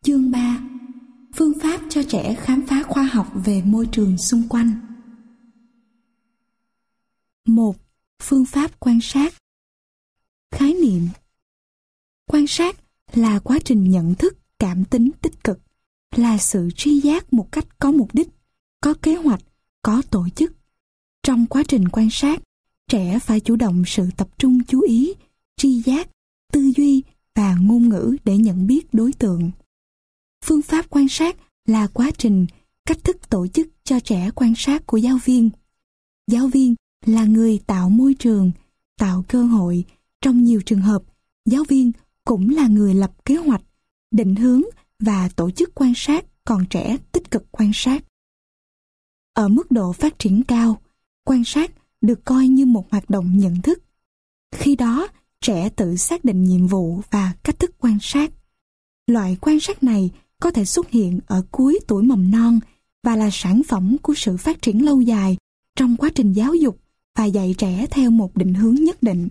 Chương 3. Phương pháp cho trẻ khám phá khoa học về môi trường xung quanh. 1. Phương pháp quan sát. Khái niệm. Quan sát là quá trình nhận thức, cảm tính tích cực, là sự tri giác một cách có mục đích, có kế hoạch, có tổ chức. Trong quá trình quan sát, trẻ phải chủ động sự tập trung chú ý, tri giác, tư duy và ngôn ngữ để nhận biết đối tượng. Phương pháp quan sát là quá trình, cách thức tổ chức cho trẻ quan sát của giáo viên. Giáo viên là người tạo môi trường, tạo cơ hội. Trong nhiều trường hợp, giáo viên cũng là người lập kế hoạch, định hướng và tổ chức quan sát, còn trẻ tích cực quan sát. Ở mức độ phát triển cao, quan sát được coi như một hoạt động nhận thức. Khi đó, trẻ tự xác định nhiệm vụ và cách thức quan sát. Loại quan sát này có thể xuất hiện ở cuối tuổi mầm non và là sản phẩm của sự phát triển lâu dài trong quá trình giáo dục và dạy trẻ theo một định hướng nhất định.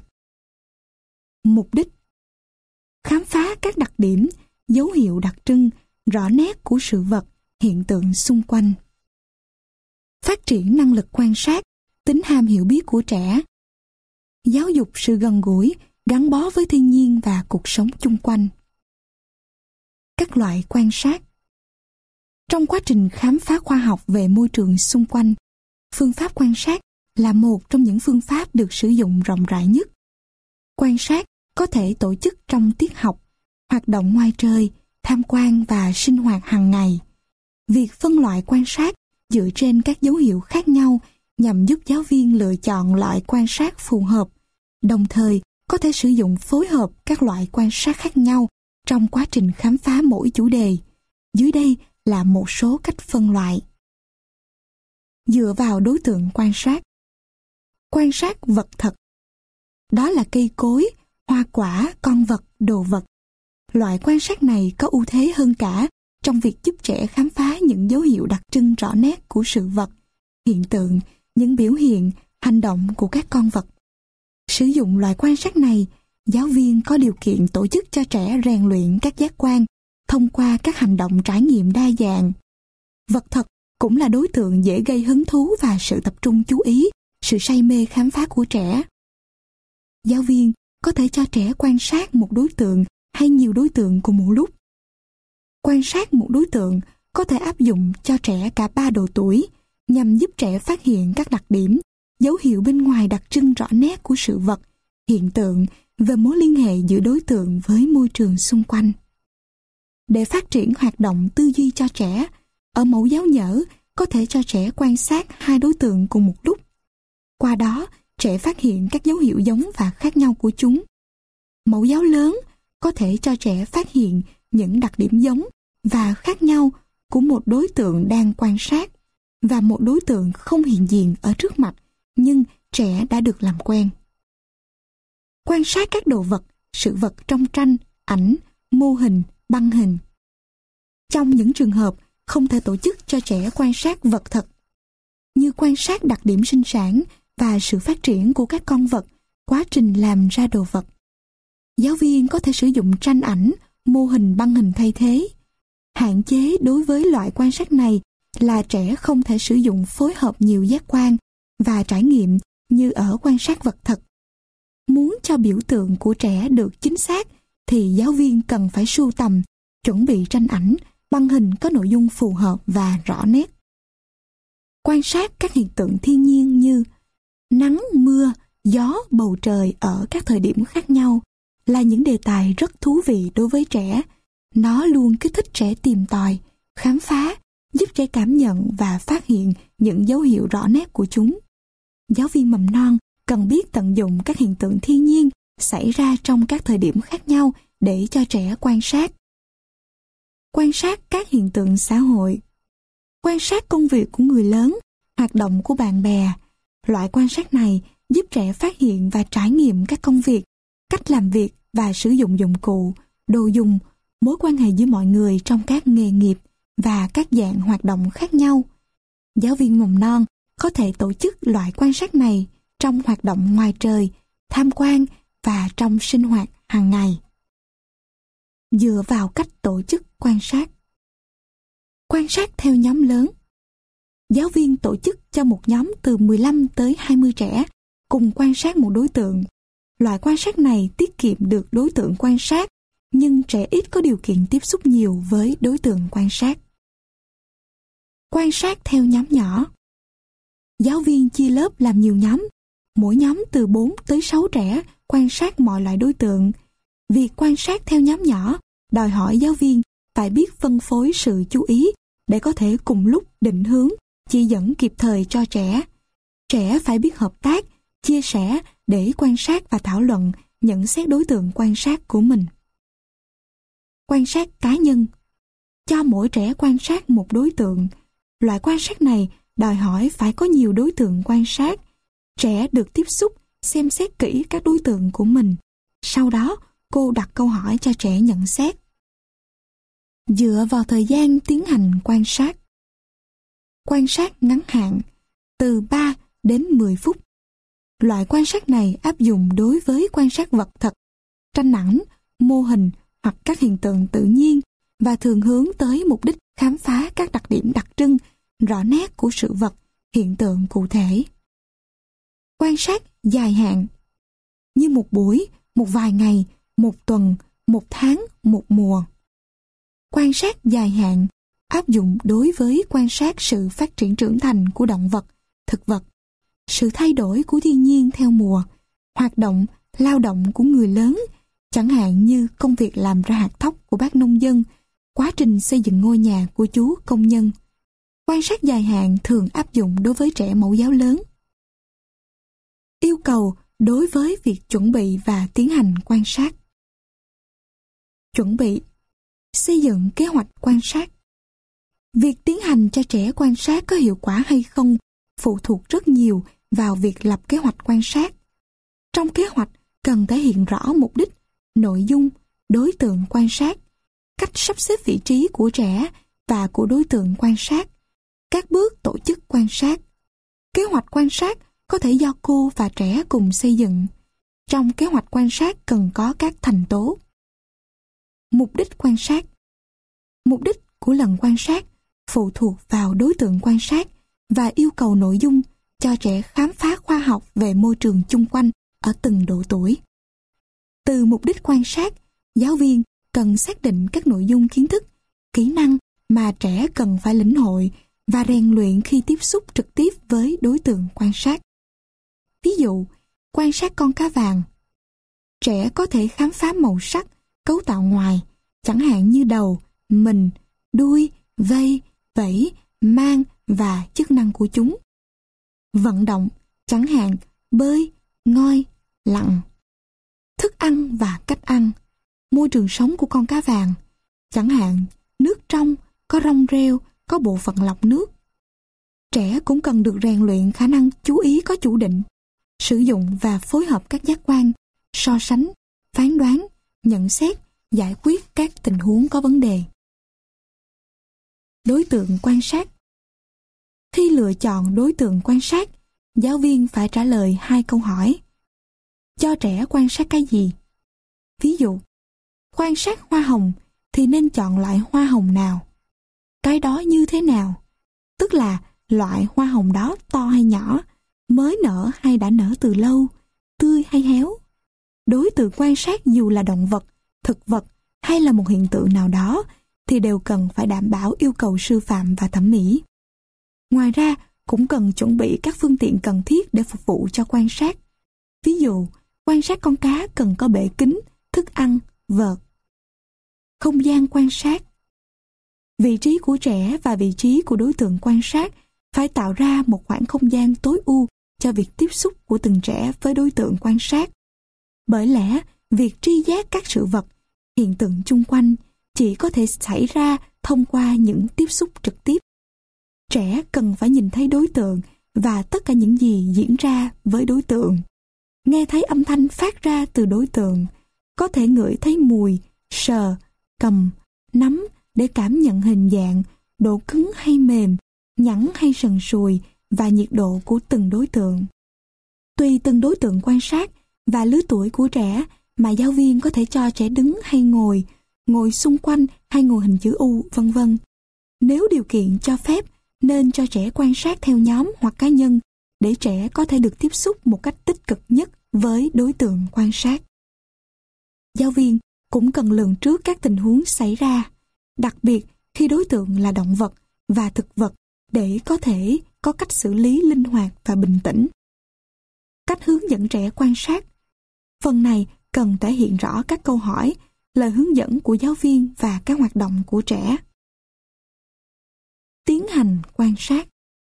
Mục đích: khám phá các đặc điểm, dấu hiệu đặc trưng, rõ nét của sự vật, hiện tượng xung quanh. Phát triển năng lực quan sát, tính ham hiểu biết của trẻ. Giáo dục sự gần gũi, gắn bó với thiên nhiên và cuộc sống chung quanh. Các loại quan sát. Trong quá trình khám phá khoa học về môi trường xung quanh, phương pháp quan sát là một trong những phương pháp được sử dụng rộng rãi nhất. Quan sát có thể tổ chức trong tiết học, hoạt động ngoài trời, tham quan và sinh hoạt hàng ngày. Việc phân loại quan sát dựa trên các dấu hiệu khác nhau nhằm giúp giáo viên lựa chọn loại quan sát phù hợp, đồng thời có thể sử dụng phối hợp các loại quan sát khác nhau trong quá trình khám phá mỗi chủ đề. Dưới đây là một số cách phân loại. Dựa vào đối tượng quan sát. Quan sát vật thật. Đó là cây cối, hoa quả, con vật, đồ vật. Loại quan sát này có ưu thế hơn cả trong việc giúp trẻ khám phá những dấu hiệu đặc trưng rõ nét của sự vật, hiện tượng, những biểu hiện, hành động của các con vật. Sử dụng loại quan sát này, giáo viên có điều kiện tổ chức cho trẻ rèn luyện các giác quan thông qua các hành động trải nghiệm đa dạng. Vật thật cũng là đối tượng dễ gây hứng thú và sự tập trung chú ý, sự say mê khám phá của trẻ. Giáo viên có thể cho trẻ quan sát một đối tượng hay nhiều đối tượng cùng một lúc. Quan sát một đối tượng có thể áp dụng cho trẻ cả 3 độ tuổi nhằm giúp trẻ phát hiện các đặc điểm, dấu hiệu bên ngoài đặc trưng rõ nét của sự vật, hiện tượng về mối liên hệ giữa đối tượng với môi trường xung quanh. Để phát triển hoạt động tư duy cho trẻ, ở mẫu giáo nhỡ có thể cho trẻ quan sát 2 đối tượng cùng một lúc. Qua đó, trẻ phát hiện các dấu hiệu giống và khác nhau của chúng. Mẫu giáo lớn có thể cho trẻ phát hiện những đặc điểm giống và khác nhau của một đối tượng đang quan sát và một đối tượng không hiện diện ở trước mặt, nhưng trẻ đã được làm quen. Quan sát các đồ vật, sự vật trong tranh, ảnh, mô hình, băng hình. Trong những trường hợp không thể tổ chức cho trẻ quan sát vật thật, như quan sát đặc điểm sinh sản và sự phát triển của các con vật, quá trình làm ra đồ vật, giáo viên có thể sử dụng tranh ảnh, mô hình băng hình thay thế. Hạn chế đối với loại quan sát này là trẻ không thể sử dụng phối hợp nhiều giác quan và trải nghiệm như ở quan sát vật thật. Muốn cho biểu tượng của trẻ được chính xác thì giáo viên cần phải sưu tầm, chuẩn bị tranh ảnh, băng hình có nội dung phù hợp và rõ nét. Quan sát các hiện tượng thiên nhiên như nắng, mưa, gió, bầu trời ở các thời điểm khác nhau là những đề tài rất thú vị đối với trẻ. Nó luôn kích thích trẻ tìm tòi, khám phá, giúp trẻ cảm nhận và phát hiện những dấu hiệu rõ nét của chúng. Giáo viên mầm non cần biết tận dụng các hiện tượng thiên nhiên xảy ra trong các thời điểm khác nhau để cho trẻ quan sát. Quan sát các hiện tượng xã hội. Quan sát công việc của người lớn, hoạt động của bạn bè. Loại quan sát này giúp trẻ phát hiện và trải nghiệm các công việc, cách làm việc và sử dụng dụng cụ, đồ dùng, mối quan hệ giữa mọi người trong các nghề nghiệp và các dạng hoạt động khác nhau. Giáo viên mầm non có thể tổ chức loại quan sát này trong hoạt động ngoài trời, tham quan và trong sinh hoạt hàng ngày. dựa vào cách tổ chức quan sát. Quan sát theo nhóm lớn. Giáo viên tổ chức cho một nhóm từ 15 tới 20 trẻ cùng quan sát một đối tượng. Loại quan sát này tiết kiệm được đối tượng quan sát, nhưng trẻ ít có điều kiện tiếp xúc nhiều với đối tượng quan sát. Quan sát theo nhóm nhỏ. Giáo viên chia lớp làm nhiều nhóm, mỗi nhóm từ 4 tới 6 trẻ quan sát mọi loại đối tượng. Việc quan sát theo nhóm nhỏ đòi hỏi giáo viên phải biết phân phối sự chú ý để có thể cùng lúc định hướng, chỉ dẫn kịp thời cho trẻ. Trẻ phải biết hợp tác, chia sẻ để quan sát và thảo luận, nhận xét đối tượng quan sát của mình. Quan sát cá nhân. Cho mỗi trẻ quan sát một đối tượng. Loại quan sát này đòi hỏi phải có nhiều đối tượng quan sát. Trẻ được tiếp xúc, xem xét kỹ các đối tượng của mình. Sau đó, cô đặt câu hỏi cho trẻ nhận xét. Dựa vào thời gian tiến hành quan sát. Quan sát ngắn hạn, từ 3 đến 10 phút. Loại quan sát này áp dụng đối với quan sát vật thật, tranh ảnh, mô hình hoặc các hiện tượng tự nhiên và thường hướng tới mục đích khám phá các đặc điểm đặc trưng, rõ nét của sự vật, hiện tượng cụ thể. Quan sát dài hạn, như một buổi, một vài ngày, một tuần, một tháng, một mùa. Quan sát dài hạn áp dụng đối với quan sát sự phát triển trưởng thành của động vật, thực vật, sự thay đổi của thiên nhiên theo mùa, hoạt động, lao động của người lớn, chẳng hạn như công việc làm ra hạt thóc của bác nông dân, quá trình xây dựng ngôi nhà của chú công nhân. Quan sát dài hạn thường áp dụng đối với trẻ mẫu giáo lớn. Yêu cầu đối với việc chuẩn bị và tiến hành quan sát. Chuẩn bị, xây dựng kế hoạch quan sát. Việc tiến hành cho trẻ quan sát có hiệu quả hay không phụ thuộc rất nhiều vào việc lập kế hoạch quan sát. Trong kế hoạch cần thể hiện rõ mục đích, nội dung, đối tượng quan sát, cách sắp xếp vị trí của trẻ và của đối tượng quan sát, các bước tổ chức quan sát. Kế hoạch quan sát có thể do cô và trẻ cùng xây dựng. Trong kế hoạch quan sát cần có các thành tố. Mục đích quan sát. Mục đích của lần quan sát phụ thuộc vào đối tượng quan sát và yêu cầu nội dung cho trẻ khám phá khoa học về môi trường chung quanh ở từng độ tuổi. Từ mục đích quan sát, giáo viên cần xác định các nội dung kiến thức, kỹ năng mà trẻ cần phải lĩnh hội và rèn luyện khi tiếp xúc trực tiếp với đối tượng quan sát. Ví dụ, quan sát con cá vàng. Trẻ có thể khám phá màu sắc, cấu tạo ngoài, chẳng hạn như đầu, mình, đuôi, vây, vẫy, mang và chức năng của chúng. Vận động, chẳng hạn bơi, ngoi, lặn. Thức ăn và cách ăn, môi trường sống của con cá vàng, chẳng hạn nước trong, có rong rêu, có bộ phận lọc nước. Trẻ cũng cần được rèn luyện khả năng chú ý có chủ định, sử dụng và phối hợp các giác quan, so sánh, phán đoán, nhận xét, giải quyết các tình huống có vấn đề. Đối tượng quan sát. Khi lựa chọn đối tượng quan sát, giáo viên phải trả lời 2 câu hỏi. Cho trẻ quan sát cái gì? Ví dụ, quan sát hoa hồng thì nên chọn loại hoa hồng nào? Cái đó như thế nào? Tức là loại hoa hồng đó to hay nhỏ, mới nở hay đã nở từ lâu, tươi hay héo. Đối tượng quan sát dù là động vật, thực vật hay là một hiện tượng nào đó thì đều cần phải đảm bảo yêu cầu sư phạm và thẩm mỹ. Ngoài ra, cũng cần chuẩn bị các phương tiện cần thiết để phục vụ cho quan sát. Ví dụ, quan sát con cá cần có bể kính, thức ăn, vợt. Không gian quan sát. Vị trí của trẻ và vị trí của đối tượng quan sát phải tạo ra một khoảng không gian tối ưu cho việc tiếp xúc của từng trẻ với đối tượng quan sát. Bởi lẽ, việc tri giác các sự vật, hiện tượng chung quanh chỉ có thể xảy ra thông qua những tiếp xúc trực tiếp. Trẻ cần phải nhìn thấy đối tượng và tất cả những gì diễn ra với đối tượng. Nghe thấy âm thanh phát ra từ đối tượng, có thể ngửi thấy mùi, sờ, cầm, nắm để cảm nhận hình dạng, độ cứng hay mềm, nhẵn hay sần sùi và nhiệt độ của từng đối tượng. Tùy từng đối tượng quan sát và lứa tuổi của trẻ mà giáo viên có thể cho trẻ đứng hay ngồi, ngồi xung quanh hay ngồi hình chữ U, vân vân. Nếu điều kiện cho phép, nên cho trẻ quan sát theo nhóm hoặc cá nhân để trẻ có thể được tiếp xúc một cách tích cực nhất với đối tượng quan sát. Giáo viên cũng cần lường trước các tình huống xảy ra, đặc biệt khi đối tượng là động vật và thực vật, để có thể có cách xử lý linh hoạt và bình tĩnh. Cách hướng dẫn trẻ quan sát. Phần này cần thể hiện rõ các câu hỏi, lời hướng dẫn của giáo viên và các hoạt động của trẻ. Tiến hành quan sát.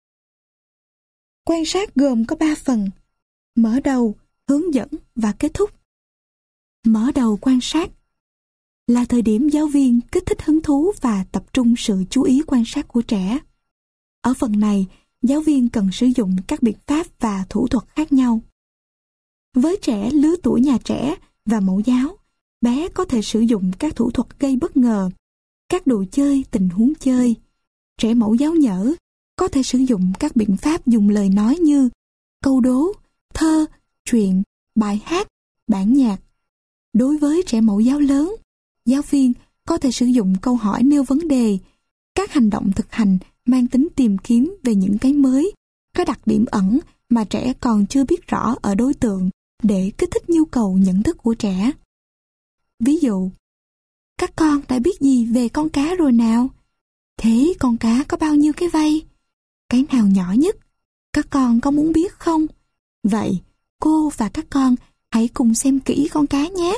Quan sát gồm có 3 phần: mở đầu, hướng dẫn và kết thúc. Mở đầu quan sát là thời điểm giáo viên kích thích hứng thú và tập trung sự chú ý quan sát của trẻ. Ở phần này, giáo viên cần sử dụng các biện pháp và thủ thuật khác nhau. Với trẻ lứa tuổi nhà trẻ và mẫu giáo, bé có thể sử dụng các thủ thuật gây bất ngờ, các đồ chơi, tình huống chơi. Trẻ mẫu giáo nhỡ có thể sử dụng các biện pháp dùng lời nói như câu đố, thơ, truyện, bài hát, bản nhạc. Đối với trẻ mẫu giáo lớn, giáo viên có thể sử dụng câu hỏi nêu vấn đề, các hành động thực hành mang tính tìm kiếm về những cái mới, có đặc điểm ẩn mà trẻ còn chưa biết rõ ở đối tượng để kích thích nhu cầu nhận thức của trẻ. Ví dụ, các con đã biết gì về con cá rồi nào? Thế con cá có bao nhiêu cái vây? Cái nào nhỏ nhất? Các con có muốn biết không? Vậy, cô và các con hãy cùng xem kỹ con cá nhé.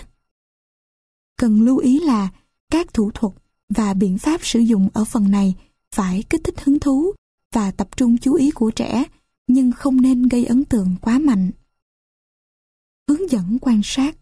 Cần lưu ý là các thủ thuật và biện pháp sử dụng ở phần này phải kích thích hứng thú và tập trung chú ý của trẻ, nhưng không nên gây ấn tượng quá mạnh. Hướng dẫn quan sát.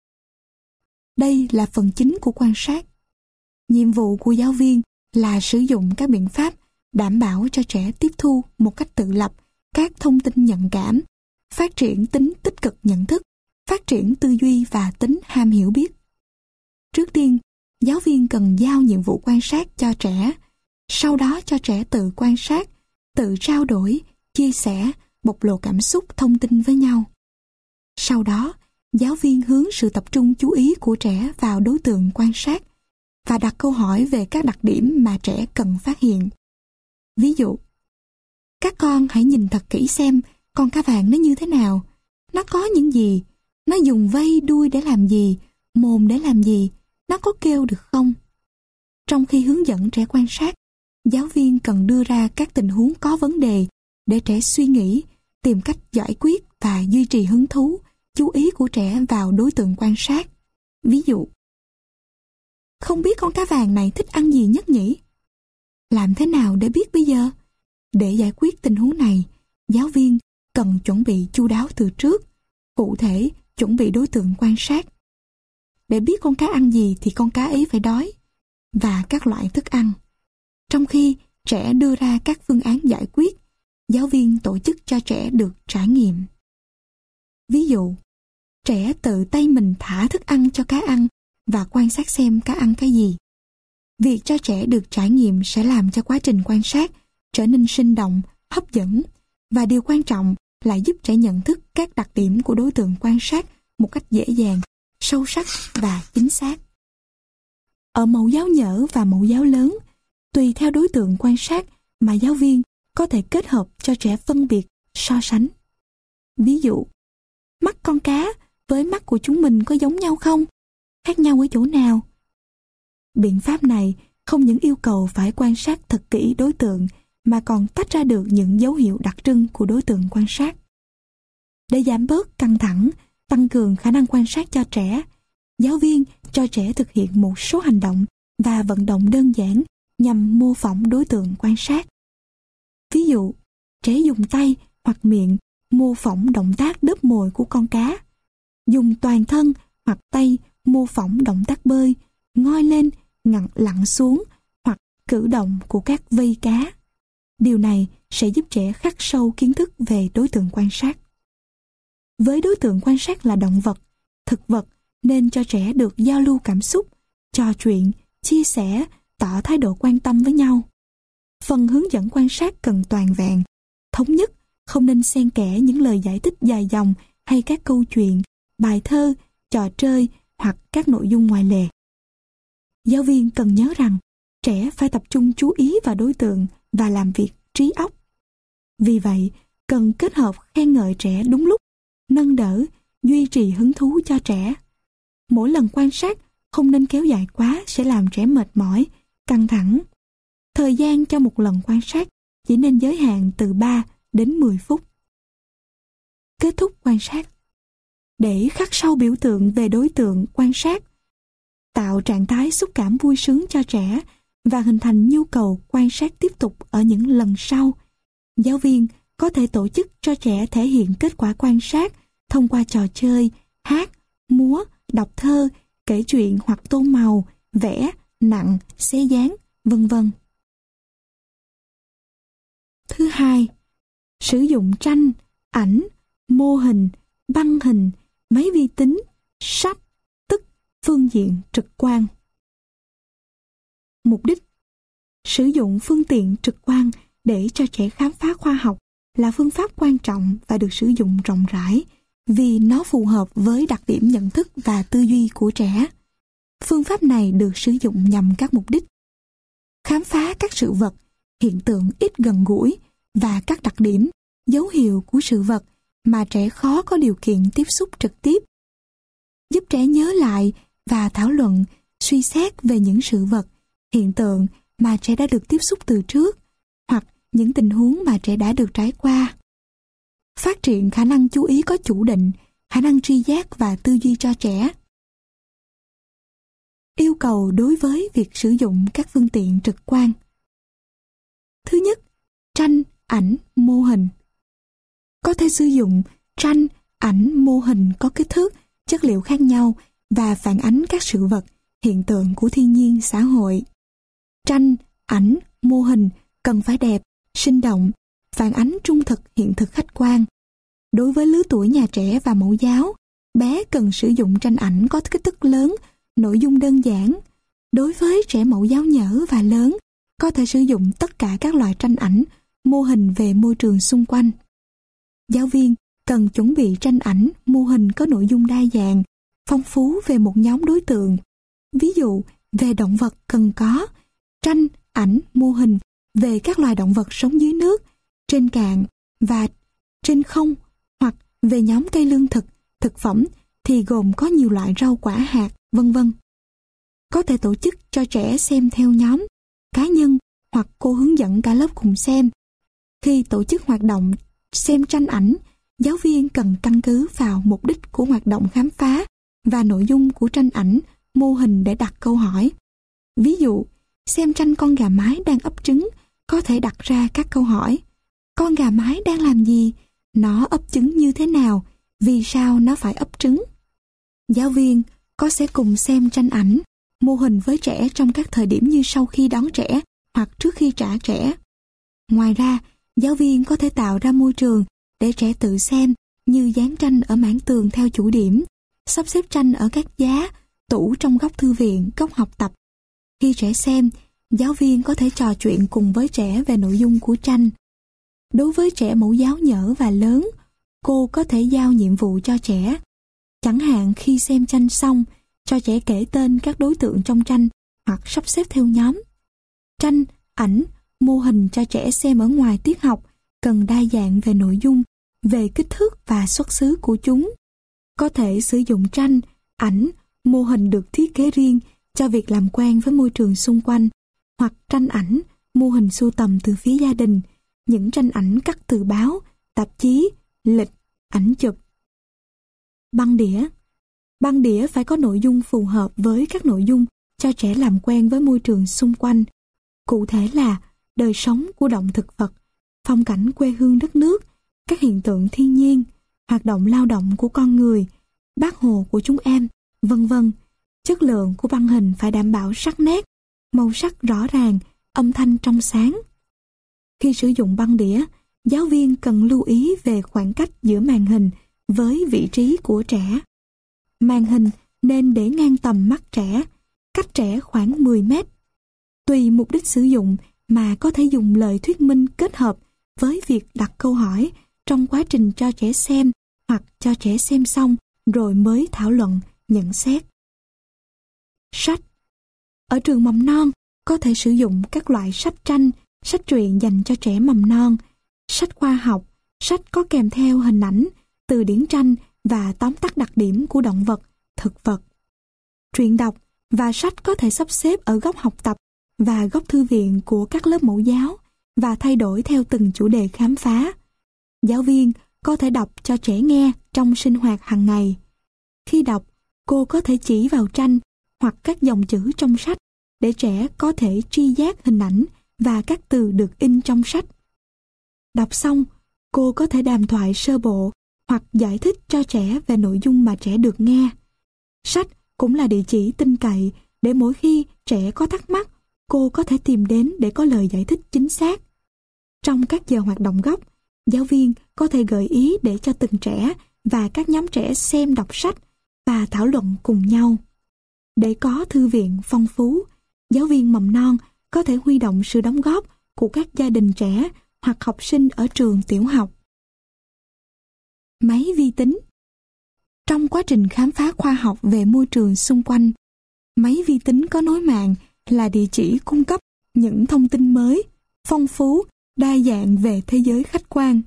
Đây là phần chính của quan sát. Nhiệm vụ của giáo viên là sử dụng các biện pháp đảm bảo cho trẻ tiếp thu một cách tự lập các thông tin nhận cảm, phát triển tính tích cực nhận thức, phát triển tư duy và tính ham hiểu biết. Trước tiên, giáo viên cần giao nhiệm vụ quan sát cho trẻ, sau đó cho trẻ tự quan sát, tự trao đổi, chia sẻ, bộc lộ cảm xúc thông tin với nhau. Sau đó, giáo viên hướng sự tập trung chú ý của trẻ vào đối tượng quan sát và đặt câu hỏi về các đặc điểm mà trẻ cần phát hiện. Ví dụ, các con hãy nhìn thật kỹ xem con cá vàng nó như thế nào, nó có những gì, nó dùng vây đuôi để làm gì, mồm để làm gì, nó có kêu được không? Trong khi hướng dẫn trẻ quan sát, giáo viên cần đưa ra các tình huống có vấn đề để trẻ suy nghĩ, tìm cách giải quyết và duy trì hứng thú, chú ý của trẻ vào đối tượng quan sát. Ví dụ, không biết con cá vàng này thích ăn gì nhất nhỉ? Làm thế nào để biết bây giờ? Để giải quyết tình huống này, giáo viên cần chuẩn bị chu đáo từ trước, cụ thể chuẩn bị đối tượng quan sát. Để biết con cá ăn gì thì con cá ấy phải đói, và các loại thức ăn. Trong khi trẻ đưa ra các phương án giải quyết, giáo viên tổ chức cho trẻ được trải nghiệm. Ví dụ, trẻ tự tay mình thả thức ăn cho cá ăn và quan sát xem cá ăn cái gì. Việc cho trẻ được trải nghiệm sẽ làm cho quá trình quan sát trở nên sinh động, hấp dẫn, và điều quan trọng là giúp trẻ nhận thức các đặc điểm của đối tượng quan sát một cách dễ dàng, sâu sắc và chính xác. Ở mẫu giáo nhỡ và mẫu giáo lớn, tùy theo đối tượng quan sát mà giáo viên có thể kết hợp cho trẻ phân biệt, so sánh. Ví dụ, mắt con cá với mắt của chúng mình có giống nhau không? Khác nhau ở chỗ nào? Biện pháp này không những yêu cầu phải quan sát thật kỹ đối tượng mà còn tách ra được những dấu hiệu đặc trưng của đối tượng quan sát. Để giảm bớt căng thẳng, tăng cường khả năng quan sát cho trẻ, giáo viên cho trẻ thực hiện một số hành động và vận động đơn giản nhằm mô phỏng đối tượng quan sát. Ví dụ, trẻ dùng tay hoặc miệng mô phỏng động tác đớp mồi của con cá, dùng toàn thân hoặc tay mô phỏng động tác bơi, ngoi lên, lặn xuống hoặc cử động của các vây cá. Điều này sẽ giúp trẻ khắc sâu kiến thức về đối tượng quan sát. Với đối tượng quan sát là động vật, thực vật, nên cho trẻ được giao lưu cảm xúc, trò chuyện, chia sẻ, tỏ thái độ quan tâm với nhau. Phần hướng dẫn quan sát cần toàn vẹn, thống nhất, không nên xen kẽ những lời giải thích dài dòng hay các câu chuyện, bài thơ, trò chơi hoặc các nội dung ngoài lề. Giáo viên cần nhớ rằng trẻ phải tập trung chú ý vào đối tượng và làm việc trí óc. Vì vậy, cần kết hợp khen ngợi trẻ đúng lúc, nâng đỡ, duy trì hứng thú cho trẻ. Mỗi lần quan sát không nên kéo dài quá sẽ làm trẻ mệt mỏi, căng thẳng. Thời gian cho một lần quan sát chỉ nên giới hạn từ 3 đến 10 phút. Kết thúc quan sát. Để khắc sâu biểu tượng về đối tượng quan sát, tạo trạng thái xúc cảm vui sướng cho trẻ và hình thành nhu cầu quan sát tiếp tục ở những lần sau, giáo viên có thể tổ chức cho trẻ thể hiện kết quả quan sát thông qua trò chơi, hát, múa, đọc thơ, kể chuyện hoặc tô màu, vẽ, nặn, xé dán, vân vân. Thứ hai, sử dụng tranh, ảnh, mô hình, băng hình, máy vi tính, sách, tức phương diện trực quan. Mục đích: sử dụng phương tiện trực quan để cho trẻ khám phá khoa học là phương pháp quan trọng và được sử dụng rộng rãi vì nó phù hợp với đặc điểm nhận thức và tư duy của trẻ. Phương pháp này được sử dụng nhằm các mục đích: khám phá các sự vật, hiện tượng ít gần gũi và các đặc điểm, dấu hiệu của sự vật mà trẻ khó có điều kiện tiếp xúc trực tiếp, giúp trẻ nhớ lại và thảo luận, suy xét về những sự vật, hiện tượng mà trẻ đã được tiếp xúc từ trước hoặc những tình huống mà trẻ đã được trải qua. Phát triển khả năng chú ý có chủ định, khả năng tri giác và tư duy cho trẻ. Yêu cầu đối với việc sử dụng các phương tiện trực quan. Thứ nhất, tranh, ảnh, mô hình. Có thể sử dụng tranh, ảnh, mô hình có kích thước, chất liệu khác nhau và phản ánh các sự vật, hiện tượng của thiên nhiên, xã hội. Tranh, ảnh, mô hình cần phải đẹp, sinh động, phản ánh trung thực, hiện thực khách quan. Đối với lứa tuổi nhà trẻ và mẫu giáo, bé cần sử dụng tranh ảnh có kích thước lớn, nội dung đơn giản. Đối với trẻ mẫu giáo nhỡ và lớn, có thể sử dụng tất cả các loại tranh ảnh, mô hình về môi trường xung quanh. Giáo viên cần chuẩn bị tranh ảnh, mô hình có nội dung đa dạng, phong phú về một nhóm đối tượng. Ví dụ, về động vật cần có tranh, ảnh, mô hình về các loài động vật sống dưới nước, trên cạn và trên không, hoặc về nhóm cây lương thực, thực phẩm thì gồm có nhiều loại rau quả hạt, vân vân. Có thể tổ chức cho trẻ xem theo nhóm, cá nhân hoặc cô hướng dẫn cả lớp cùng xem. Khi tổ chức hoạt động xem tranh ảnh, giáo viên cần căn cứ vào mục đích của hoạt động khám phá và nội dung của tranh ảnh, mô hình để đặt câu hỏi. Ví dụ, xem tranh con gà mái đang ấp trứng, có thể đặt ra các câu hỏi. Con gà mái đang làm gì? Nó ấp trứng như thế nào? Vì sao nó phải ấp trứng? Giáo viên có sẽ cùng xem tranh ảnh, mô hình với trẻ trong các thời điểm như sau khi đón trẻ hoặc trước khi trả trẻ. Ngoài ra, giáo viên có thể tạo ra môi trường để trẻ tự xem như dán tranh ở mảng tường theo chủ điểm, sắp xếp tranh ở các giá, tủ trong góc thư viện, góc học tập. Khi trẻ xem, giáo viên có thể trò chuyện cùng với trẻ về nội dung của tranh. Đối với trẻ mẫu giáo nhỡ và lớn, cô có thể giao nhiệm vụ cho trẻ. Chẳng hạn khi xem tranh xong, cho trẻ kể tên các đối tượng trong tranh hoặc sắp xếp theo nhóm. Tranh, ảnh, mô hình cho trẻ xem ở ngoài tiết học cần đa dạng về nội dung, về kích thước và xuất xứ của chúng. Có thể sử dụng tranh, ảnh, mô hình được thiết kế riêng cho việc làm quen với môi trường xung quanh, hoặc tranh ảnh, mô hình sưu tầm từ phía gia đình, những tranh ảnh cắt từ báo, tạp chí, lịch, ảnh chụp. Băng đĩa. Băng đĩa phải có nội dung phù hợp với các nội dung cho trẻ làm quen với môi trường xung quanh. Cụ thể là đời sống của động thực vật, phong cảnh quê hương đất nước, các hiện tượng thiên nhiên, hoạt động lao động của con người, Bác Hồ của chúng em, vân vân. Chất lượng của băng hình phải đảm bảo sắc nét, màu sắc rõ ràng, âm thanh trong sáng. Khi sử dụng băng đĩa, giáo viên cần lưu ý về khoảng cách giữa màn hình với vị trí của trẻ. Màn hình nên để ngang tầm mắt trẻ, cách trẻ khoảng 10 mét. Tùy mục đích sử dụng mà có thể dùng lời thuyết minh kết hợp với việc đặt câu hỏi trong quá trình cho trẻ xem hoặc cho trẻ xem xong rồi mới thảo luận, nhận xét. Sách. Ở trường mầm non, có thể sử dụng các loại sách tranh, sách truyện dành cho trẻ mầm non, sách khoa học, sách có kèm theo hình ảnh, từ điển tranh và tóm tắt đặc điểm của động vật, thực vật. Truyện đọc và sách có thể sắp xếp ở góc học tập và góc thư viện của các lớp mẫu giáo và thay đổi theo từng chủ đề khám phá. Giáo viên có thể đọc cho trẻ nghe trong sinh hoạt hàng ngày. Khi đọc, cô có thể chỉ vào tranh hoặc các dòng chữ trong sách để trẻ có thể tri giác hình ảnh và các từ được in trong sách. Đọc xong, cô có thể đàm thoại sơ bộ hoặc giải thích cho trẻ về nội dung mà trẻ được nghe. Sách cũng là địa chỉ tin cậy để mỗi khi trẻ có thắc mắc, cô có thể tìm đến để có lời giải thích chính xác. Trong các giờ hoạt động gốc, giáo viên có thể gợi ý để cho từng trẻ và các nhóm trẻ xem đọc sách và thảo luận cùng nhau. Để có thư viện phong phú, giáo viên mầm non có thể huy động sự đóng góp của các gia đình trẻ hoặc học sinh ở trường tiểu học. Máy vi tính. Trong quá trình khám phá khoa học về môi trường xung quanh, máy vi tính có nối mạng là địa chỉ cung cấp những thông tin mới, phong phú, đa dạng về thế giới khách quan.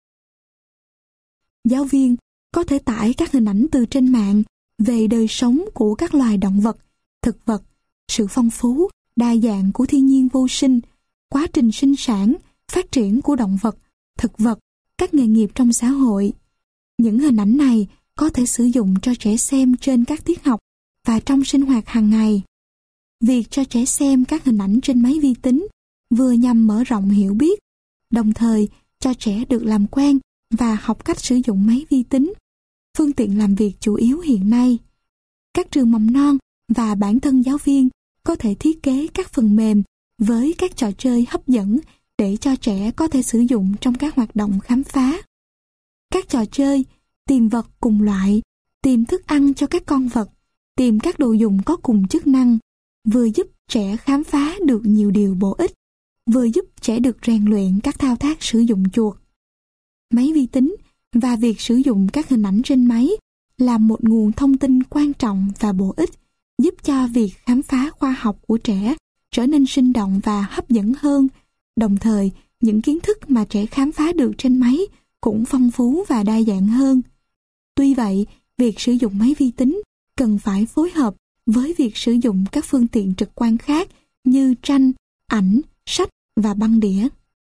Giáo viên có thể tải các hình ảnh từ trên mạng về đời sống của các loài động vật, thực vật, sự phong phú, đa dạng của thiên nhiên vô sinh, quá trình sinh sản, phát triển của động vật, thực vật, các nghề nghiệp trong xã hội. Những hình ảnh này có thể sử dụng cho trẻ xem trên các tiết học và trong sinh hoạt hàng ngày. Việc cho trẻ xem các hình ảnh trên máy vi tính vừa nhằm mở rộng hiểu biết, đồng thời cho trẻ được làm quen và học cách sử dụng máy vi tính, phương tiện làm việc chủ yếu hiện nay. Các trường mầm non và bản thân giáo viên có thể thiết kế các phần mềm với các trò chơi hấp dẫn để cho trẻ có thể sử dụng trong các hoạt động khám phá. Các trò chơi tìm vật cùng loại, tìm thức ăn cho các con vật, tìm các đồ dùng có cùng chức năng, vừa giúp trẻ khám phá được nhiều điều bổ ích, vừa giúp trẻ được rèn luyện các thao tác sử dụng chuột. Máy vi tính và việc sử dụng các hình ảnh trên máy là một nguồn thông tin quan trọng và bổ ích, giúp cho việc khám phá khoa học của trẻ trở nên sinh động và hấp dẫn hơn. Đồng thời, những kiến thức mà trẻ khám phá được trên máy cũng phong phú và đa dạng hơn. Tuy vậy, việc sử dụng máy vi tính cần phải phối hợp với việc sử dụng các phương tiện trực quan khác như tranh, ảnh, sách và băng đĩa.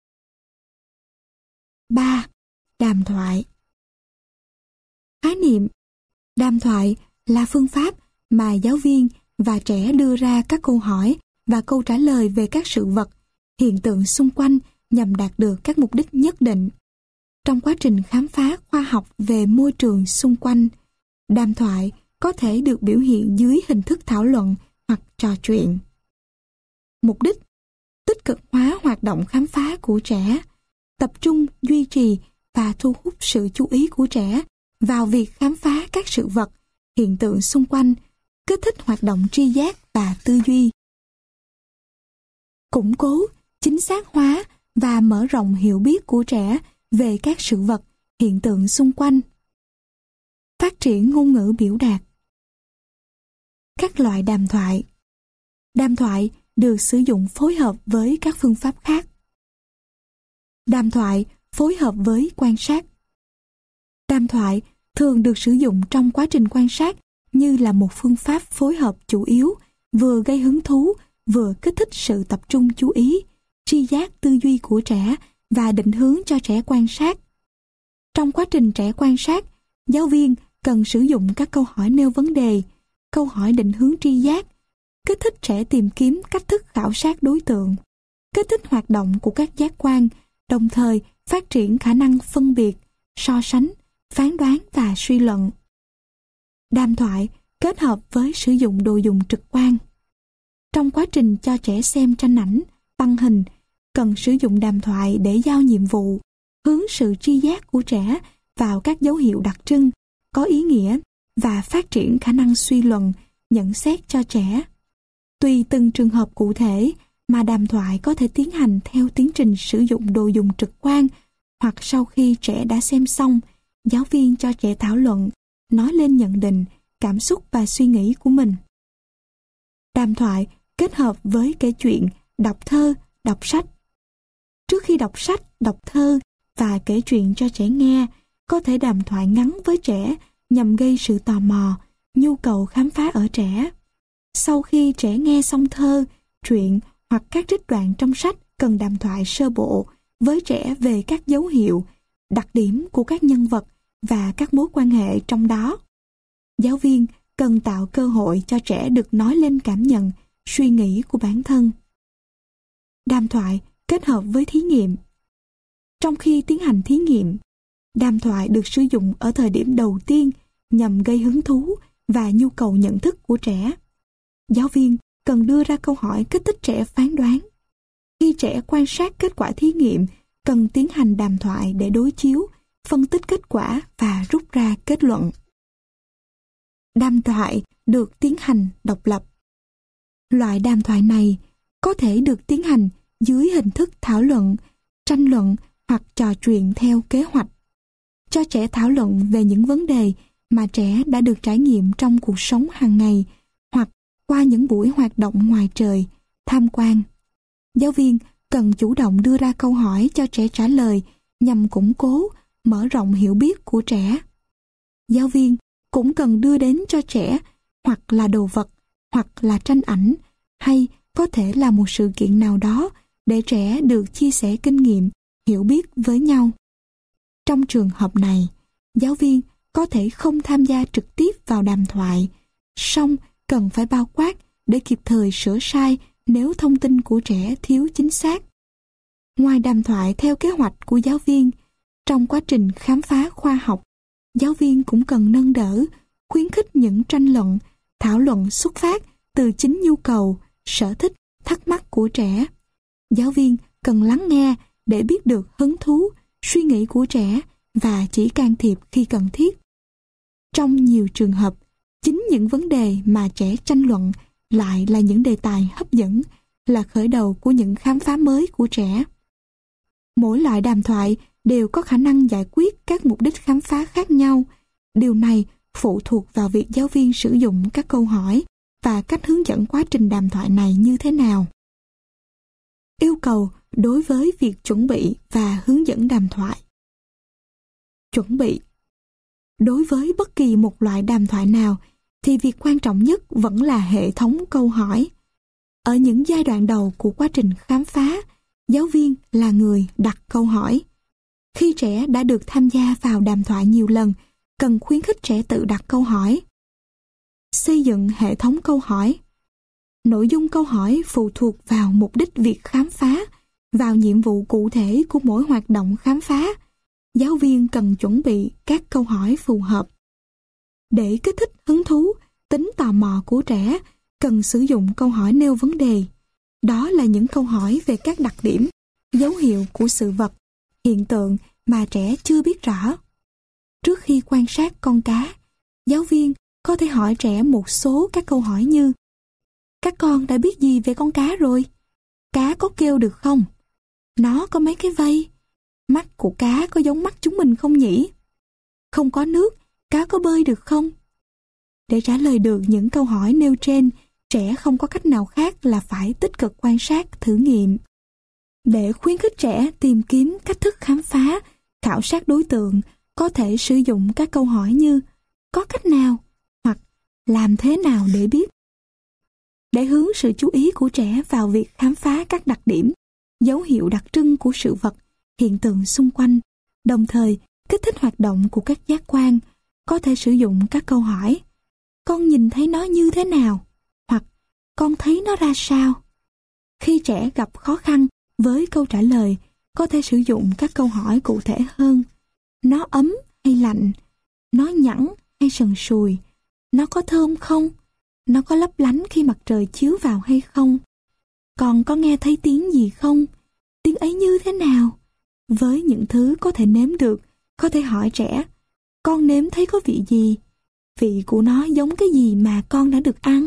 3. Đàm thoại. Khái niệm đàm thoại là phương pháp mà giáo viên và trẻ đưa ra các câu hỏi và câu trả lời về các sự vật, hiện tượng xung quanh nhằm đạt được các mục đích nhất định. Trong quá trình khám phá khoa học về môi trường xung quanh, đàm thoại có thể được biểu hiện dưới hình thức thảo luận hoặc trò chuyện. Mục đích: tích cực hóa hoạt động khám phá của trẻ, tập trung, duy trì và thu hút sự chú ý của trẻ vào việc khám phá các sự vật, hiện tượng xung quanh, kích thích hoạt động tri giác và tư duy. Củng cố, chính xác hóa và mở rộng hiểu biết của trẻ về các sự vật, hiện tượng xung quanh. Phát triển ngôn ngữ biểu đạt. Các loại đàm thoại. Đàm thoại được sử dụng phối hợp với các phương pháp khác. Đàm thoại phối hợp với quan sát. Đàm thoại thường được sử dụng trong quá trình quan sát như là một phương pháp phối hợp chủ yếu, vừa gây hứng thú, vừa kích thích sự tập trung chú ý, tri giác tư duy của trẻ và định hướng cho trẻ quan sát. Trong quá trình trẻ quan sát, giáo viên cần sử dụng các câu hỏi nêu vấn đề, câu hỏi định hướng tri giác, kích thích trẻ tìm kiếm cách thức khảo sát đối tượng, kích thích hoạt động của các giác quan, đồng thời phát triển khả năng phân biệt, so sánh, phán đoán và suy luận. Đàm thoại kết hợp với sử dụng đồ dùng trực quan. Trong quá trình cho trẻ xem tranh ảnh, băng hình, cần sử dụng đàm thoại để giao nhiệm vụ, hướng sự tri giác của trẻ vào các dấu hiệu đặc trưng, có ý nghĩa và phát triển khả năng suy luận, nhận xét cho trẻ. Tùy từng trường hợp cụ thể mà đàm thoại có thể tiến hành theo tiến trình sử dụng đồ dùng trực quan, hoặc sau khi trẻ đã xem xong, giáo viên cho trẻ thảo luận, nói lên nhận định, cảm xúc và suy nghĩ của mình. Đàm thoại kết hợp với kể chuyện, đọc thơ, đọc sách. Trước khi đọc sách, đọc thơ và kể chuyện cho trẻ nghe, có thể đàm thoại ngắn với trẻ nhằm gây sự tò mò, nhu cầu khám phá ở trẻ. Sau khi trẻ nghe xong thơ, truyện hoặc các trích đoạn trong sách, cần đàm thoại sơ bộ với trẻ về các dấu hiệu, đặc điểm của các nhân vật và các mối quan hệ trong đó. Giáo viên cần tạo cơ hội cho trẻ được nói lên cảm nhận, suy nghĩ của bản thân. Đàm thoại kết hợp với thí nghiệm. Trong khi tiến hành thí nghiệm, đàm thoại được sử dụng ở thời điểm đầu tiên nhằm gây hứng thú và nhu cầu nhận thức của trẻ. Giáo viên cần đưa ra câu hỏi kích thích trẻ phán đoán. Khi trẻ quan sát kết quả thí nghiệm, cần tiến hành đàm thoại để đối chiếu, phân tích kết quả và rút ra kết luận. Đàm thoại được tiến hành độc lập. Loại đàm thoại này có thể được tiến hành dưới hình thức thảo luận, tranh luận hoặc trò chuyện theo kế hoạch. Cho trẻ thảo luận về những vấn đề mà trẻ đã được trải nghiệm trong cuộc sống hàng ngày hoặc qua những buổi hoạt động ngoài trời, tham quan. Giáo viên cần chủ động đưa ra câu hỏi cho trẻ trả lời nhằm củng cố, mở rộng hiểu biết của trẻ. Giáo viên cũng cần đưa đến cho trẻ hoặc là đồ vật, hoặc là tranh ảnh, hay có thể là một sự kiện nào đó để trẻ được chia sẻ kinh nghiệm, hiểu biết với nhau. Trong trường hợp này, giáo viên có thể không tham gia trực tiếp vào đàm thoại, song cần phải bao quát để kịp thời sửa sai nếu thông tin của trẻ thiếu chính xác. Ngoài đàm thoại theo kế hoạch của giáo viên, trong quá trình khám phá khoa học, giáo viên cũng cần nâng đỡ, khuyến khích những tranh luận, thảo luận xuất phát từ chính nhu cầu, sở thích, thắc mắc của trẻ. Giáo viên cần lắng nghe để biết được hứng thú, suy nghĩ của trẻ và chỉ can thiệp khi cần thiết. Trong nhiều trường hợp, chính những vấn đề mà trẻ tranh luận lại là những đề tài hấp dẫn, là khởi đầu của những khám phá mới của trẻ. Mỗi loại đàm thoại đều có khả năng giải quyết các mục đích khám phá khác nhau. Điều này phụ thuộc vào việc giáo viên sử dụng các câu hỏi và cách hướng dẫn quá trình đàm thoại này như thế nào. Yêu cầu đối với việc chuẩn bị và hướng dẫn đàm thoại. Chuẩn bị. Đối với bất kỳ một loại đàm thoại nào, thì việc quan trọng nhất vẫn là hệ thống câu hỏi. Ở những giai đoạn đầu của quá trình khám phá, giáo viên là người đặt câu hỏi. Khi trẻ đã được tham gia vào đàm thoại nhiều lần, cần khuyến khích trẻ tự đặt câu hỏi. Xây dựng hệ thống câu hỏi. Nội dung câu hỏi phụ thuộc vào mục đích việc khám phá, vào nhiệm vụ cụ thể của mỗi hoạt động khám phá. Giáo viên cần chuẩn bị các câu hỏi phù hợp. Để kích thích hứng thú, tính tò mò của trẻ, cần sử dụng câu hỏi nêu vấn đề. Đó là những câu hỏi về các đặc điểm, dấu hiệu của sự vật, hiện tượng mà trẻ chưa biết rõ. Trước khi quan sát con cá, giáo viên có thể hỏi trẻ một số các câu hỏi như: các con đã biết gì về con cá rồi? Cá có kêu được không? Nó có mấy cái vây? Mắt của cá có giống mắt chúng mình không nhỉ? Không có nước, cá có bơi được không? Để trả lời được những câu hỏi nêu trên, trẻ không có cách nào khác là phải tích cực quan sát, thử nghiệm. Để khuyến khích trẻ tìm kiếm cách thức khám phá, khảo sát đối tượng, có thể sử dụng các câu hỏi như: có cách nào? Hoặc làm thế nào để biết? Để hướng sự chú ý của trẻ vào việc khám phá các đặc điểm, dấu hiệu đặc trưng của sự vật, hiện tượng xung quanh, đồng thời kích thích hoạt động của các giác quan, có thể sử dụng các câu hỏi: con nhìn thấy nó như thế nào? Hoặc con thấy nó ra sao? Khi trẻ gặp khó khăn với câu trả lời, có thể sử dụng các câu hỏi cụ thể hơn: nó ấm hay lạnh? Nó nhẵn hay sần sùi? Nó có thơm không? Nó có lấp lánh khi mặt trời chiếu vào hay không? Con có nghe thấy tiếng gì không? Tiếng ấy như thế nào? Với những thứ có thể nếm được, có thể hỏi trẻ: con nếm thấy có vị gì? Vị của nó giống cái gì mà con đã được ăn?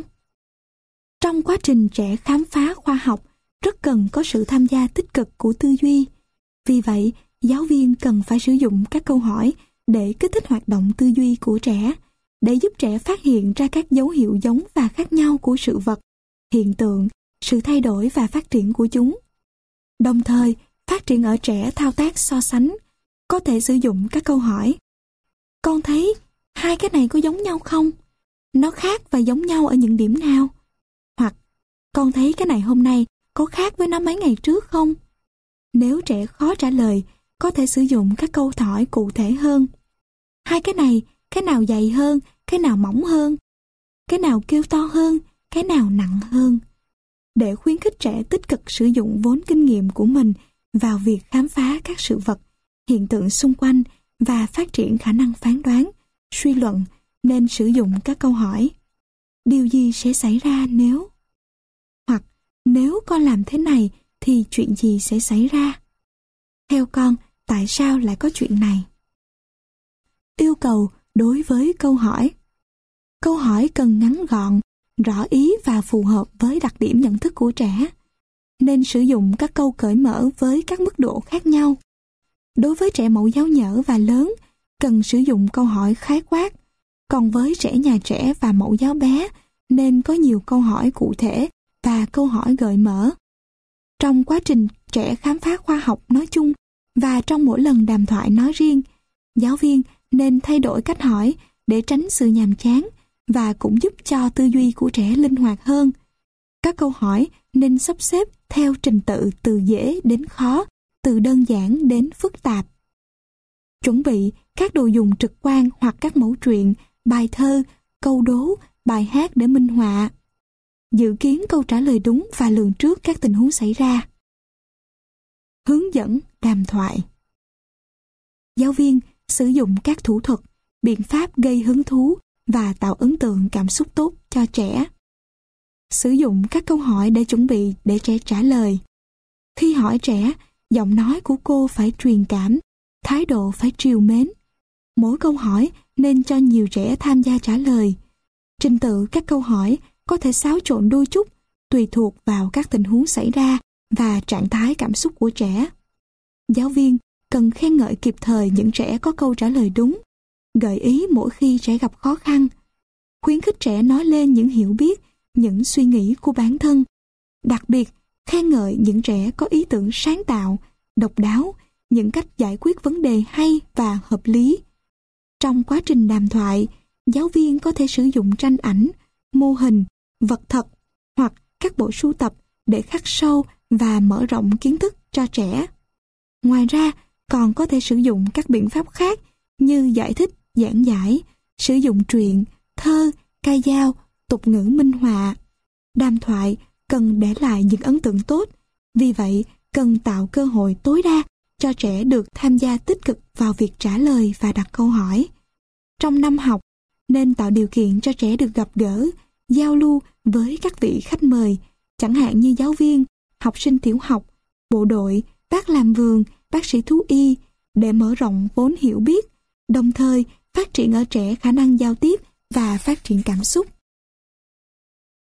Trong quá trình trẻ khám phá khoa học, rất cần có sự tham gia tích cực của tư duy. Vì vậy, giáo viên cần phải sử dụng các câu hỏi để kích thích hoạt động tư duy của trẻ, để giúp trẻ phát hiện ra các dấu hiệu giống và khác nhau của sự vật, hiện tượng sự thay đổi và phát triển của chúng. Đồng thời, phát triển ở trẻ thao tác so sánh, có thể sử dụng các câu hỏi. Con thấy hai cái này có giống nhau không? Nó khác và giống nhau ở những điểm nào? Hoặc, con thấy cái này hôm nay có khác với nó mấy ngày trước không? Nếu trẻ khó trả lời, có thể sử dụng các câu hỏi cụ thể hơn. Hai cái này, cái nào dày hơn, cái nào mỏng hơn? Cái nào kêu to hơn, cái nào nặng hơn? Để khuyến khích trẻ tích cực sử dụng vốn kinh nghiệm của mình vào việc khám phá các sự vật, hiện tượng xung quanh và phát triển khả năng phán đoán, suy luận, nên sử dụng các câu hỏi. Điều gì sẽ xảy ra nếu? Hoặc nếu con làm thế này thì chuyện gì sẽ xảy ra? Theo con, tại sao lại có chuyện này? Yêu cầu đối với câu hỏi. Câu hỏi cần ngắn gọn, rõ ý và phù hợp với đặc điểm nhận thức của trẻ. Nên sử dụng các câu cởi mở với các mức độ khác nhau. Đối với trẻ mẫu giáo nhỡ và lớn, cần sử dụng câu hỏi khái quát. Còn với trẻ nhà trẻ và mẫu giáo bé, nên có nhiều câu hỏi cụ thể và câu hỏi gợi mở. Trong quá trình trẻ khám phá khoa học nói chung và trong mỗi lần đàm thoại nói riêng, giáo viên nên thay đổi cách hỏi để tránh sự nhàm chán và cũng giúp cho tư duy của trẻ linh hoạt hơn. Các câu hỏi nên sắp xếp theo trình tự từ dễ đến khó, từ đơn giản đến phức tạp. Chuẩn bị các đồ dùng trực quan hoặc các mẫu truyện, bài thơ, câu đố, bài hát để minh họa. Dự kiến câu trả lời đúng và lường trước các tình huống xảy ra. Hướng dẫn đàm thoại. Giáo viên sử dụng các thủ thuật, biện pháp gây hứng thú và tạo ấn tượng cảm xúc tốt cho trẻ. Sử dụng các câu hỏi để chuẩn bị để trẻ trả lời. Khi hỏi trẻ, giọng nói của cô phải truyền cảm, thái độ phải trìu mến. Mỗi câu hỏi nên cho nhiều trẻ tham gia trả lời. Trình tự các câu hỏi có thể xáo trộn đôi chút, tùy thuộc vào các tình huống xảy ra và trạng thái cảm xúc của trẻ. Giáo viên cần khen ngợi kịp thời những trẻ có câu trả lời đúng, gợi ý mỗi khi trẻ gặp khó khăn, khuyến khích trẻ nói lên những hiểu biết, những suy nghĩ của bản thân. Đặc biệt, khen ngợi những trẻ có ý tưởng sáng tạo, độc đáo, những cách giải quyết vấn đề hay và hợp lý. Trong quá trình đàm thoại, giáo viên có thể sử dụng tranh ảnh, mô hình, vật thật hoặc các bộ sưu tập để khắc sâu và mở rộng kiến thức cho trẻ. Ngoài ra, còn có thể sử dụng các biện pháp khác như giải thích, giảng giải, sử dụng truyện, thơ, ca dao, tục ngữ minh họa. Đàm thoại cần để lại những ấn tượng tốt, vì vậy cần tạo cơ hội tối đa cho trẻ được tham gia tích cực vào việc trả lời và đặt câu hỏi. Trong năm học, nên tạo điều kiện cho trẻ được gặp gỡ, giao lưu với các vị khách mời, chẳng hạn như giáo viên, học sinh tiểu học, bộ đội, bác làm vườn, bác sĩ thú y, để mở rộng vốn hiểu biết, đồng thời phát triển ở trẻ khả năng giao tiếp và phát triển cảm xúc.